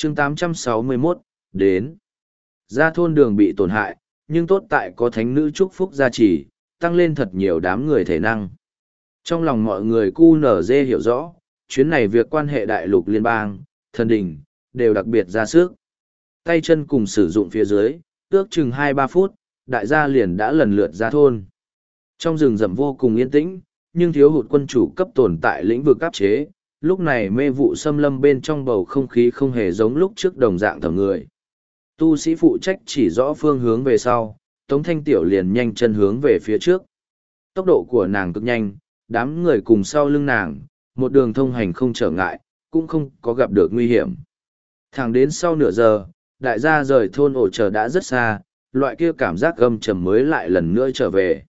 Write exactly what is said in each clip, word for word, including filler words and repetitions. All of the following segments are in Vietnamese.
chương tám trăm sáu mươi mốt, đến. Ra thôn đường bị tổn hại, nhưng tốt tại có thánh nữ chúc phúc gia trì, tăng lên thật nhiều đám người thể năng. Trong lòng mọi người cu nở dê hiểu rõ, chuyến này việc quan hệ đại lục liên bang, thần đình, đều đặc biệt ra sức. Tay chân cùng sử dụng phía dưới, ước chừng hai ba phút, đại gia liền đã lần lượt ra thôn. Trong rừng rậm vô cùng yên tĩnh, nhưng thiếu hụt quân chủ cấp tồn tại lĩnh vực áp chế, lúc này mê vụ xâm lâm bên trong bầu không khí không hề giống lúc trước đồng dạng thở người. Tu sĩ phụ trách chỉ rõ phương hướng về sau, Tống Thanh Tiểu liền nhanh chân hướng về phía trước. Tốc độ của nàng cực nhanh, đám người cùng sau lưng nàng, một đường thông hành không trở ngại, cũng không có gặp được nguy hiểm. Thẳng đến sau nửa giờ, đại gia rời thôn ổ chờ đã rất xa, loại kia cảm giác gầm trầm mới lại lần nữa trở về.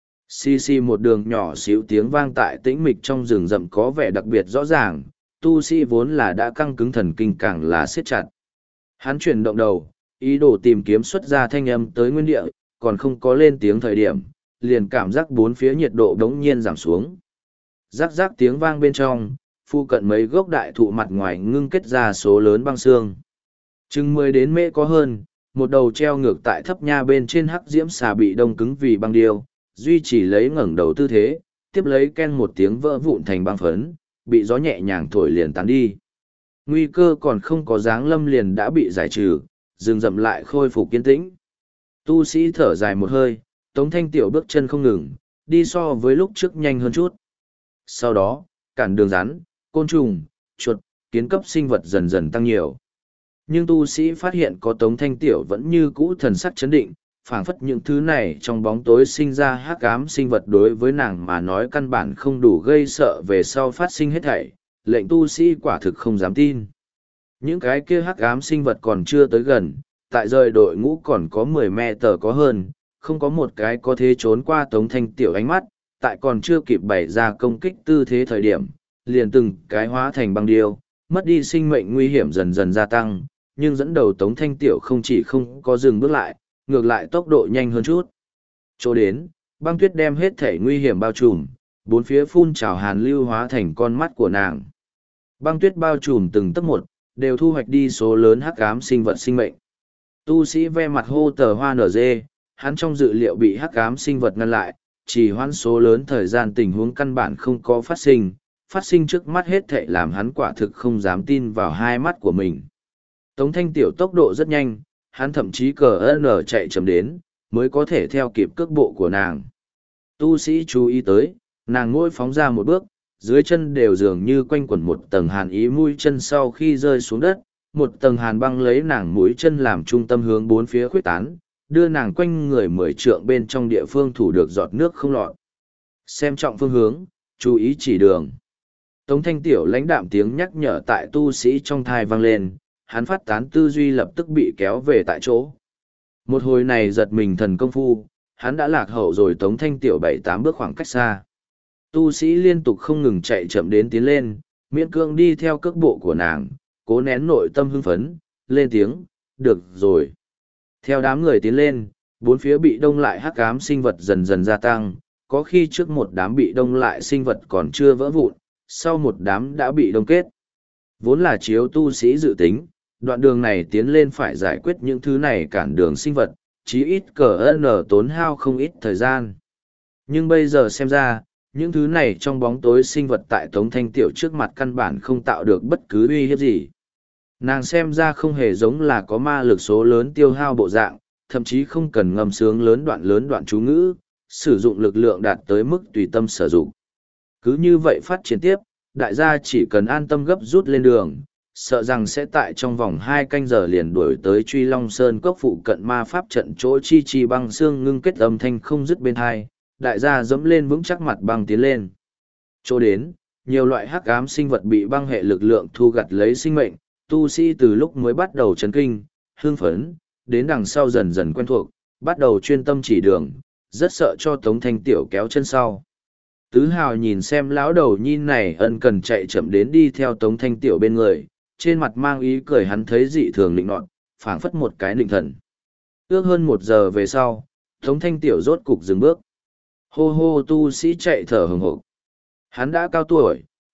Xì xì một đường nhỏ xíu tiếng vang tại tĩnh mịch trong rừng rậm có vẻ đặc biệt rõ ràng, tu sĩ vốn là đã căng cứng thần kinh càng là siết chặt. Hắn chuyển động đầu, ý đồ tìm kiếm xuất ra thanh âm tới nguyên địa, còn không có lên tiếng thời điểm, liền cảm giác bốn phía nhiệt độ đống nhiên giảm xuống. Rắc rắc tiếng vang bên trong, phu cận mấy gốc đại thụ mặt ngoài ngưng kết ra số lớn băng xương. Chừng mười đến mễ có hơn, một đầu treo ngược tại thấp nha bên trên hắc diễm xà bị đông cứng vì băng điêu, duy chỉ lấy ngẩng đầu tư thế, tiếp lấy ken một tiếng vỡ vụn thành băng phấn, bị gió nhẹ nhàng thổi liền tán đi. Nguy cơ còn không có dáng lâm liền đã bị giải trừ, rừng rậm lại khôi phục kiên tĩnh. Tu sĩ thở dài một hơi, Tống Thanh Tiểu bước chân không ngừng, đi so với lúc trước nhanh hơn chút. Sau đó, cản đường rắn, côn trùng, chuột, kiến cấp sinh vật dần dần tăng nhiều. Nhưng tu sĩ phát hiện có Tống Thanh Tiểu vẫn như cũ thần sắc chấn định, phảng phất những thứ này trong bóng tối sinh ra hắc ám sinh vật đối với nàng mà nói căn bản không đủ gây sợ về sau phát sinh hết thảy, lệnh tu sĩ quả thực không dám tin. Những cái kia hắc ám sinh vật còn chưa tới gần, tại rời đội ngũ còn có mười me tờ có hơn, không có một cái có thể trốn qua Tống Thanh Tiểu ánh mắt, tại còn chưa kịp bày ra công kích tư thế thời điểm, liền từng cái hóa thành băng điêu, mất đi sinh mệnh nguy hiểm dần dần gia tăng, nhưng dẫn đầu Tống Thanh Tiểu không chỉ không có dừng bước lại, ngược lại tốc độ nhanh hơn chút. Chỗ đến, băng tuyết đem hết thể nguy hiểm bao trùm, bốn phía phun trào hàn lưu hóa thành con mắt của nàng. Băng tuyết bao trùm từng tấc một, đều thu hoạch đi số lớn hắc ám sinh vật sinh mệnh. Tu sĩ ve mặt hô tờ hoa nở dê, hắn trong dự liệu bị hắc ám sinh vật ngăn lại, chỉ hoãn số lớn thời gian tình huống căn bản không có phát sinh, phát sinh trước mắt hết thảy làm hắn quả thực không dám tin vào hai mắt của mình. Tống Thanh Tiểu tốc độ rất nhanh, hắn thậm chí cờ ơn chạy chậm đến, mới có thể theo kịp cước bộ của nàng. Tu sĩ chú ý tới, nàng ngôi phóng ra một bước, dưới chân đều dường như quanh quẩn một tầng hàn ý mũi chân sau khi rơi xuống đất, một tầng hàn băng lấy nàng mũi chân làm trung tâm hướng bốn phía khuếch tán, đưa nàng quanh người mười trượng bên trong địa phương thủ được giọt nước không lọt. Xem trọng phương hướng, chú ý chỉ đường. Tống Thanh Tiểu lãnh đạm tiếng nhắc nhở tại tu sĩ trong thai vang lên, hắn phát tán tư duy lập tức bị kéo về tại chỗ. Một hồi này giật mình thần công phu, hắn đã lạc hậu rồi Tống Thanh Tiểu bảy tám bước khoảng cách xa. Tu sĩ liên tục không ngừng chạy chậm đến tiến lên, miễn cưỡng đi theo cước bộ của nàng, cố nén nội tâm hưng phấn, lên tiếng, được rồi. Theo đám người tiến lên, bốn phía bị đông lại hắc ám sinh vật dần dần gia tăng, có khi trước một đám bị đông lại sinh vật còn chưa vỡ vụn, sau một đám đã bị đông kết. Vốn là chiếu tu sĩ dự tính, đoạn đường này tiến lên phải giải quyết những thứ này cản đường sinh vật, chí ít cờ ơn tốn hao không ít thời gian. Nhưng bây giờ xem ra, những thứ này trong bóng tối sinh vật tại Tống Thanh Tiểu trước mặt căn bản không tạo được bất cứ uy hiếp gì. Nàng xem ra không hề giống là có ma lực số lớn tiêu hao bộ dạng, thậm chí không cần ngâm sướng lớn đoạn lớn đoạn chú ngữ, sử dụng lực lượng đạt tới mức tùy tâm sử dụng. Cứ như vậy phát triển tiếp, đại gia chỉ cần an tâm gấp rút lên đường, sợ rằng sẽ tại trong vòng hai canh giờ liền đuổi tới Truy Long Sơn cốc phụ cận ma pháp trận chỗ chi chi băng xương ngưng kết âm thanh không dứt bên hai, đại gia dẫm lên vững chắc mặt băng tiến lên. Chỗ đến, nhiều loại hắc ám sinh vật bị băng hệ lực lượng thu gặt lấy sinh mệnh, tu sĩ từ lúc mới bắt đầu chấn kinh, hương phấn, đến đằng sau dần dần quen thuộc, bắt đầu chuyên tâm chỉ đường, rất sợ cho Tống Thanh Tiểu kéo chân sau. Tứ Hào nhìn xem lão đầu nhi này ân cần chạy chậm đến đi theo Tống Thanh Tiểu bên người, trên mặt mang ý cười hắn thấy dị thường lịnh nọt, phảng phất một cái định thần. Ước hơn một giờ về sau, Tống Thanh Tiểu rốt cục dừng bước. Hô hô tu sĩ chạy thở hừng hực. Hắn đã cao tuổi,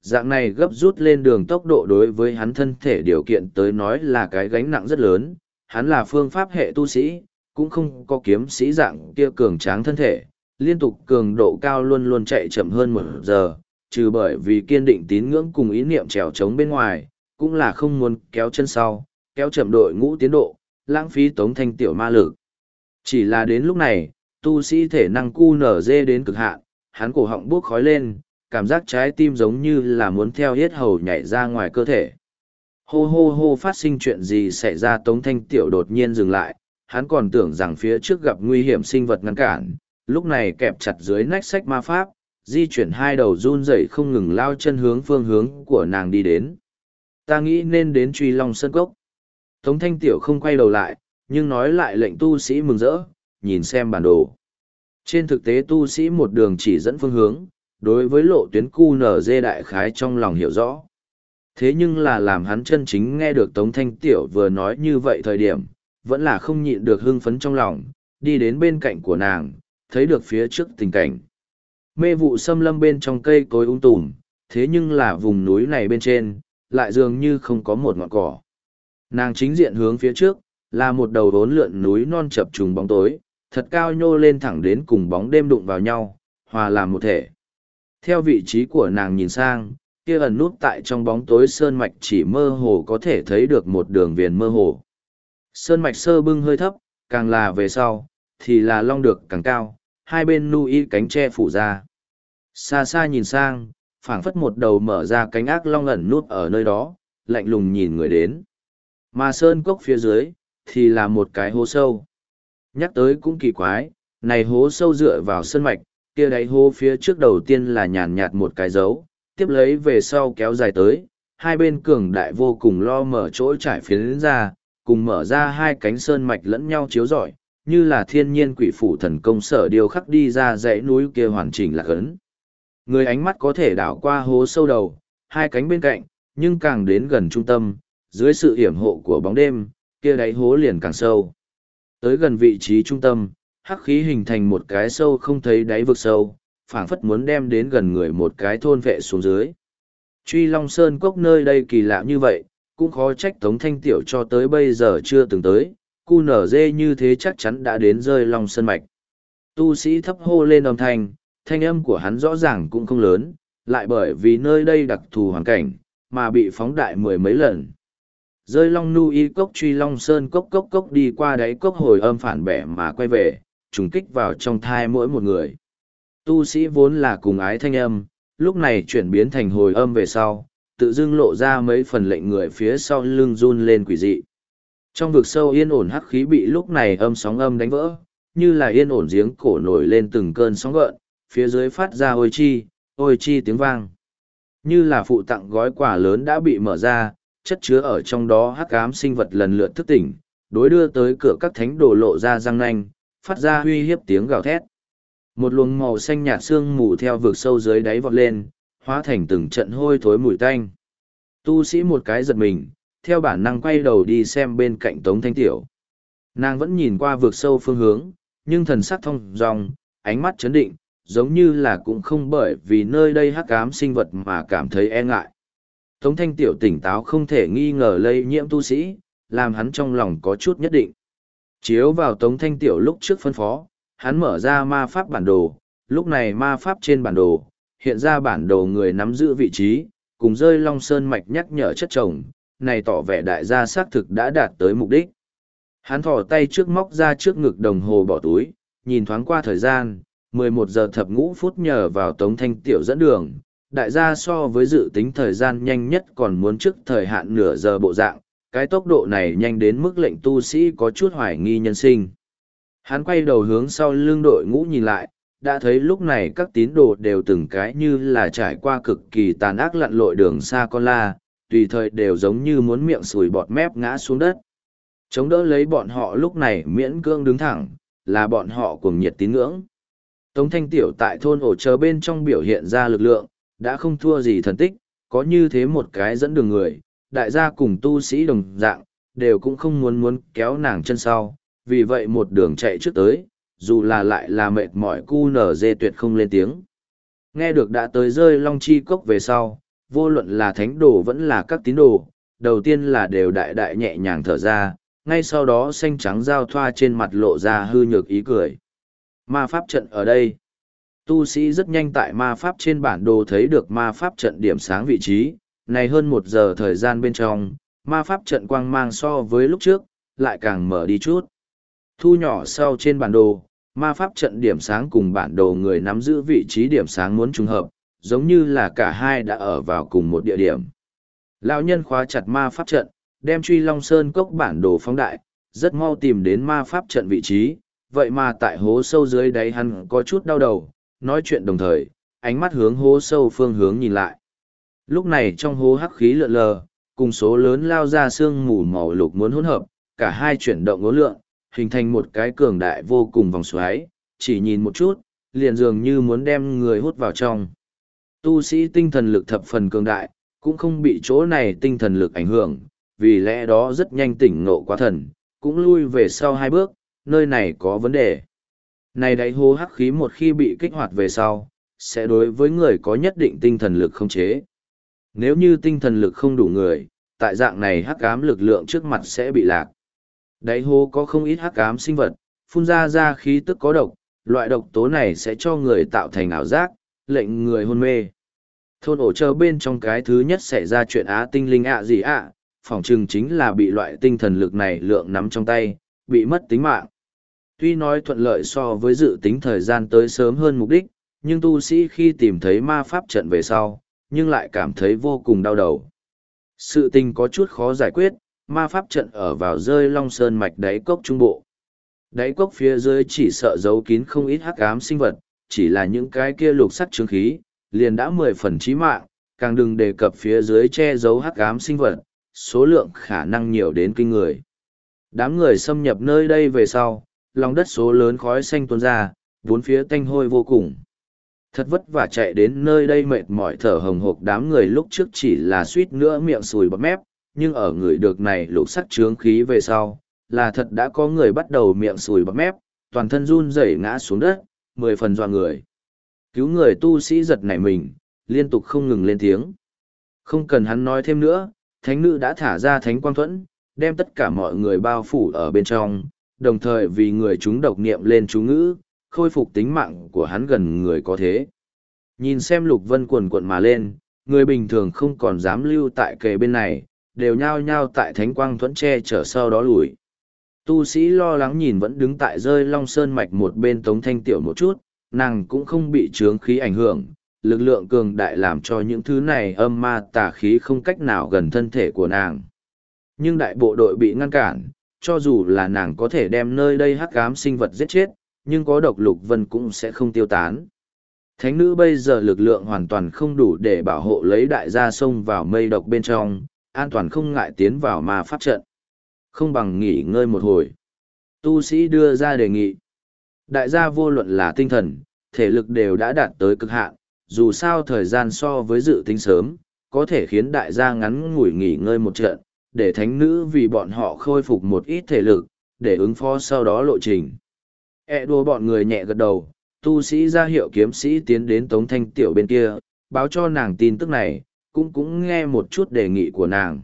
dạng này gấp rút lên đường tốc độ đối với hắn thân thể điều kiện tới nói là cái gánh nặng rất lớn, hắn là phương pháp hệ tu sĩ, cũng không có kiếm sĩ dạng kia cường tráng thân thể, liên tục cường độ cao luôn luôn chạy chậm hơn một giờ, trừ bởi vì kiên định tín ngưỡng cùng ý niệm trèo trống bên ngoài, cũng là không muốn kéo chân sau, kéo chậm đội ngũ tiến độ, lãng phí Tống Thanh Tiểu ma lực. Chỉ là đến lúc này, tu sĩ thể năng cu nở dê đến cực hạn, hắn cổ họng bốc khói lên, cảm giác trái tim giống như là muốn theo hết hầu nhảy ra ngoài cơ thể. Hô hô hô, phát sinh chuyện gì xảy ra? Tống Thanh Tiểu đột nhiên dừng lại, hắn còn tưởng rằng phía trước gặp nguy hiểm sinh vật ngăn cản, lúc này kẹp chặt dưới nách sách ma pháp, di chuyển hai đầu run rẩy không ngừng lao chân hướng phương hướng của nàng đi đến. Ta nghĩ nên đến Truy Long Sơn Cốc. Tống Thanh Tiểu không quay đầu lại, nhưng nói lại lệnh tu sĩ mừng rỡ, nhìn xem bản đồ. Trên thực tế tu sĩ một đường chỉ dẫn phương hướng, đối với lộ tuyến cu nở dê đại khái trong lòng hiểu rõ. Thế nhưng là làm hắn chân chính nghe được Tống Thanh Tiểu vừa nói như vậy thời điểm, vẫn là không nhịn được hưng phấn trong lòng, đi đến bên cạnh của nàng, thấy được phía trước tình cảnh. Mê vụ xâm lâm bên trong cây cối ung tùm, thế nhưng là vùng núi này bên trên, lại dường như không có một ngọn cỏ. Nàng chính diện hướng phía trước, là một đầu đốn lượn núi non chập trùng bóng tối, thật cao nhô lên thẳng đến cùng bóng đêm đụng vào nhau, hòa làm một thể. Theo vị trí của nàng nhìn sang, kia ẩn nút tại trong bóng tối sơn mạch chỉ mơ hồ có thể thấy được một đường viền mơ hồ. Sơn mạch sơ bưng hơi thấp, càng là về sau, thì là long được càng cao, hai bên nu y cánh tre phủ ra. Xa xa nhìn sang, phảng phất một đầu mở ra cánh ác long ẩn nút ở nơi đó, lạnh lùng nhìn người đến. Mà sơn cốc phía dưới, thì là một cái hố sâu. Nhắc tới cũng kỳ quái, này hố sâu dựa vào sơn mạch, kia đáy hố phía trước đầu tiên là nhàn nhạt một cái dấu, tiếp lấy về sau kéo dài tới, hai bên cường đại vô cùng lo mở chỗ trải phiến ra, cùng mở ra hai cánh sơn mạch lẫn nhau chiếu rọi, như là thiên nhiên quỷ phủ thần công sở điều khắc đi ra dãy núi kia hoàn chỉnh lạc ấn. Người ánh mắt có thể đảo qua hố sâu đầu, hai cánh bên cạnh, nhưng càng đến gần trung tâm, dưới sự hiểm hộ của bóng đêm, kia đáy hố liền càng sâu. Tới gần vị trí trung tâm, hắc khí hình thành một cái sâu không thấy đáy vực sâu, phảng phất muốn đem đến gần người một cái thôn vệ xuống dưới. Truy Long Sơn Cốc nơi đây kỳ lạ như vậy, cũng khó trách Tống Thanh Tiểu cho tới bây giờ chưa từng tới, cu nở dê như thế chắc chắn đã đến rơi Long Sơn Mạch. Tu sĩ thấp hô lên âm thanh, thanh âm của hắn rõ ràng cũng không lớn, lại bởi vì nơi đây đặc thù hoàn cảnh, mà bị phóng đại mười mấy lần. Rơi Long Nu Y Cốc Truy Long Sơn Cốc cốc cốc đi qua đáy cốc hồi âm phản bẻ mà quay về, trùng kích vào trong thai mỗi một người. Tu sĩ vốn là cùng ái thanh âm, lúc này chuyển biến thành hồi âm về sau, tự dưng lộ ra mấy phần lệnh người phía sau lưng run lên quỷ dị. Trong vực sâu yên ổn hắc khí bị lúc này âm sóng âm đánh vỡ, như là yên ổn giếng cổ nổi lên từng cơn sóng gợn, phía dưới phát ra ôi chi, ôi chi tiếng vang. Như là phụ tặng gói quà lớn đã bị mở ra, chất chứa ở trong đó hắc ám sinh vật lần lượt thức tỉnh, đối đưa tới cửa các thánh đồ lộ ra răng nanh, phát ra uy hiếp tiếng gào thét. Một luồng màu xanh nhạt sương mù theo vực sâu dưới đáy vọt lên, hóa thành từng trận hôi thối mùi tanh. Tu sĩ một cái giật mình, theo bản năng quay đầu đi xem bên cạnh Tống Thanh Tiểu. Nàng vẫn nhìn qua vực sâu phương hướng, nhưng thần sắc thông dong, ánh mắt chấn định, giống như là cũng không bởi vì nơi đây hắc ám sinh vật mà cảm thấy e ngại. Tống Thanh Tiểu tỉnh táo không thể nghi ngờ lây nhiễm tu sĩ, làm hắn trong lòng có chút nhất định. Chiếu vào Tống Thanh Tiểu lúc trước phân phó, hắn mở ra ma pháp bản đồ, lúc này ma pháp trên bản đồ, hiện ra bản đồ người nắm giữ vị trí, cùng rơi Long Sơn Mạch nhắc nhở chất chồng, này tỏ vẻ đại gia xác thực đã đạt tới mục đích. Hắn thò tay trước móc ra trước ngực đồng hồ bỏ túi, nhìn thoáng qua thời gian, mười một giờ thập ngũ phút nhờ vào Tống Thanh Tiểu dẫn đường, đại gia so với dự tính thời gian nhanh nhất còn muốn trước thời hạn nửa giờ bộ dạng, cái tốc độ này nhanh đến mức lệnh tu sĩ có chút hoài nghi nhân sinh. Hắn quay đầu hướng sau lưng đội ngũ nhìn lại, đã thấy lúc này các tín đồ đều từng cái như là trải qua cực kỳ tàn ác lặn lội đường xa con la, tùy thời đều giống như muốn miệng sùi bọt mép ngã xuống đất. Chống đỡ lấy bọn họ lúc này miễn cưỡng đứng thẳng, là bọn họ cuồng nhiệt tín ngưỡng. Tống Thanh Tiểu tại thôn ổ chờ bên trong biểu hiện ra lực lượng, đã không thua gì thần tích, có như thế một cái dẫn đường người, đại gia cùng tu sĩ đồng dạng, đều cũng không muốn muốn kéo nàng chân sau, vì vậy một đường chạy trước tới, dù là lại là mệt mỏi cu nở dê tuyệt không lên tiếng. Nghe được đã tới rơi Long Chi Cốc về sau, Vô luận là thánh đồ vẫn là các tín đồ, đầu tiên là đều đại đại nhẹ nhàng thở ra, ngay sau đó xanh trắng giao thoa trên mặt lộ ra hư nhược ý cười. Ma pháp trận ở đây. Tu sĩ rất nhanh tại ma pháp trên bản đồ thấy được ma pháp trận điểm sáng vị trí, này hơn một giờ thời gian bên trong, ma pháp trận quang mang so với lúc trước, lại càng mở đi chút. Thu nhỏ sau trên bản đồ, ma pháp trận điểm sáng cùng bản đồ người nắm giữ vị trí điểm sáng muốn trùng hợp, giống như là cả hai đã ở vào cùng một địa điểm. Lão nhân khóa chặt ma pháp trận, đem truy long sơn cốc bản đồ phóng đại, rất mau tìm đến ma pháp trận vị trí, vậy mà tại hố sâu dưới đáy hắn có chút đau đầu, nói chuyện đồng thời, ánh mắt hướng hố sâu phương hướng nhìn lại. Lúc này trong hố hắc khí lượn lờ, cùng số lớn lao ra sương mù màu lục muốn hỗn hợp, cả hai chuyển động ngố lượng, hình thành một cái cường đại vô cùng vòng xoáy, chỉ nhìn một chút, liền dường như muốn đem người hút vào trong. Tu sĩ tinh thần lực thập phần cường đại, cũng không bị chỗ này tinh thần lực ảnh hưởng, vì lẽ đó rất nhanh tỉnh ngộ quá thần, cũng lui về sau hai bước, nơi này có vấn đề. Này đáy hố hắc khí một khi bị kích hoạt về sau, sẽ đối với người có nhất định tinh thần lực không chế. Nếu như tinh thần lực không đủ người, tại dạng này hắc ám lực lượng trước mặt sẽ bị lạc. Đáy hố có không ít hắc ám sinh vật, phun ra ra khí tức có độc, loại độc tố này sẽ cho người tạo thành ảo giác, lệnh người hôn mê. Thôn ổ chờ bên trong cái thứ nhất xảy ra chuyện á tinh linh ạ gì ạ, phỏng chừng chính là bị loại tinh thần lực này lượng nắm trong tay, bị mất tính mạng. Tuy nói thuận lợi so với dự tính thời gian tới sớm hơn mục đích, nhưng tu sĩ khi tìm thấy ma pháp trận về sau, nhưng lại cảm thấy vô cùng đau đầu. Sự tình có chút khó giải quyết, ma pháp trận ở vào rơi long sơn mạch đáy cốc trung bộ. Đáy cốc phía dưới chỉ sợ giấu kín không ít hắc ám sinh vật, chỉ là những cái kia lục sắt trướng khí, liền đã mười phần chí mạng, càng đừng đề cập phía dưới che giấu hắc ám sinh vật, số lượng khả năng nhiều đến kinh người. Đám người xâm nhập nơi đây về sau, lòng đất số lớn khói xanh tuôn ra, bốn phía tanh hôi vô cùng. Thật vất vả chạy đến nơi đây mệt mỏi thở hồng hộc, đám người lúc trước chỉ là suýt nữa miệng sùi bọt mép, nhưng ở người được này lục sắc trướng khí về sau, là thật đã có người bắt đầu miệng sùi bọt mép, toàn thân run rẩy ngã xuống đất, mười phần dọa người. Cứu người tu sĩ giật nảy mình, liên tục không ngừng lên tiếng. Không cần hắn nói thêm nữa, thánh nữ đã thả ra thánh quang thuẫn, đem tất cả mọi người bao phủ ở bên trong, đồng thời vì người chúng độc niệm lên chú ngữ, khôi phục tính mạng của hắn gần người có thế. Nhìn xem lục vân cuồn cuộn mà lên, người bình thường không còn dám lưu tại kề bên này, đều nhao nhao tại thánh quang thuẫn che chở sau đó lùi. Tu sĩ lo lắng nhìn vẫn đứng tại rơi long sơn mạch một bên Tống Thanh Tiểu một chút, nàng cũng không bị chướng khí ảnh hưởng, lực lượng cường đại làm cho những thứ này âm ma tà khí không cách nào gần thân thể của nàng. Nhưng đại bộ đội bị ngăn cản, cho dù là nàng có thể đem nơi đây hắc ám sinh vật giết chết, nhưng có độc lục vân cũng sẽ không tiêu tán. Thánh nữ bây giờ lực lượng hoàn toàn không đủ để bảo hộ lấy đại gia sông vào mây độc bên trong, an toàn không ngại tiến vào ma pháp trận. Không bằng nghỉ ngơi một hồi. Tu sĩ đưa ra đề nghị. Đại gia vô luận là tinh thần, thể lực đều đã đạt tới cực hạn, dù sao thời gian so với dự tính sớm, có thể khiến đại gia ngắn ngủi nghỉ ngơi một trận, để thánh nữ vì bọn họ khôi phục một ít thể lực, để ứng phó sau đó lộ trình. E đùa bọn người nhẹ gật đầu, tu sĩ ra hiệu kiếm sĩ tiến đến Tống Thanh Tiểu bên kia, báo cho nàng tin tức này, cũng cũng nghe một chút đề nghị của nàng.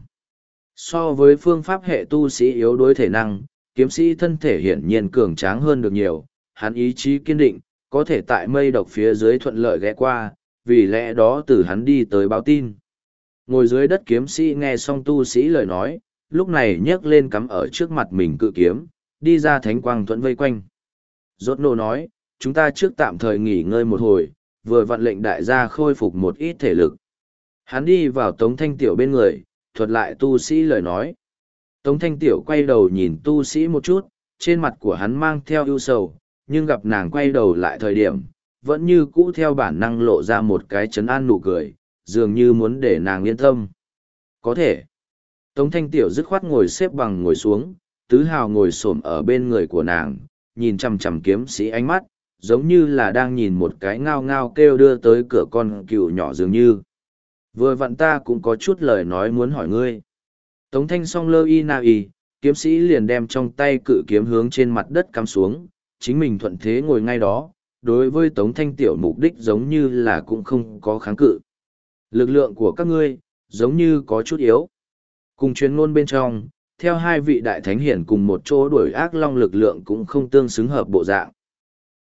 So với phương pháp hệ tu sĩ yếu đối thể năng, kiếm sĩ thân thể hiển nhiên cường tráng hơn được nhiều, hắn ý chí kiên định, có thể tại mây độc phía dưới thuận lợi ghé qua, vì lẽ đó từ hắn đi tới báo tin. Ngồi dưới đất kiếm sĩ nghe xong tu sĩ lời nói, lúc này nhấc lên cắm ở trước mặt mình cự kiếm, đi ra thánh quang thuẫn vây quanh. Rốt nô nói, chúng ta trước tạm thời nghỉ ngơi một hồi, vừa vặn lệnh đại gia khôi phục một ít thể lực. Hắn đi vào Tống Thanh Tiểu bên người, thuật lại tu sĩ lời nói. Tống Thanh Tiểu quay đầu nhìn tu sĩ một chút, trên mặt của hắn mang theo ưu sầu, nhưng gặp nàng quay đầu lại thời điểm, vẫn như cũ theo bản năng lộ ra một cái trấn an nụ cười, dường như muốn để nàng yên tâm. Có thể. Tống Thanh Tiểu dứt khoát ngồi xếp bằng ngồi xuống, Tứ Hào ngồi xổm ở bên người của nàng, nhìn chằm chằm kiếm sĩ ánh mắt, giống như là đang nhìn một cái ngao ngao kêu đưa tới cửa con cừu nhỏ dường như. Vừa vặn ta cũng có chút lời nói muốn hỏi ngươi. Tống Thanh song lơ y na y, kiếm sĩ liền đem trong tay cự kiếm hướng trên mặt đất cắm xuống, chính mình thuận thế ngồi ngay đó, đối với Tống Thanh Tiểu mục đích giống như là cũng không có kháng cự. Lực lượng của các ngươi, giống như có chút yếu. Cùng chuyên ngôn bên trong, theo hai vị đại thánh hiển cùng một chỗ đuổi ác long lực lượng cũng không tương xứng hợp bộ dạng.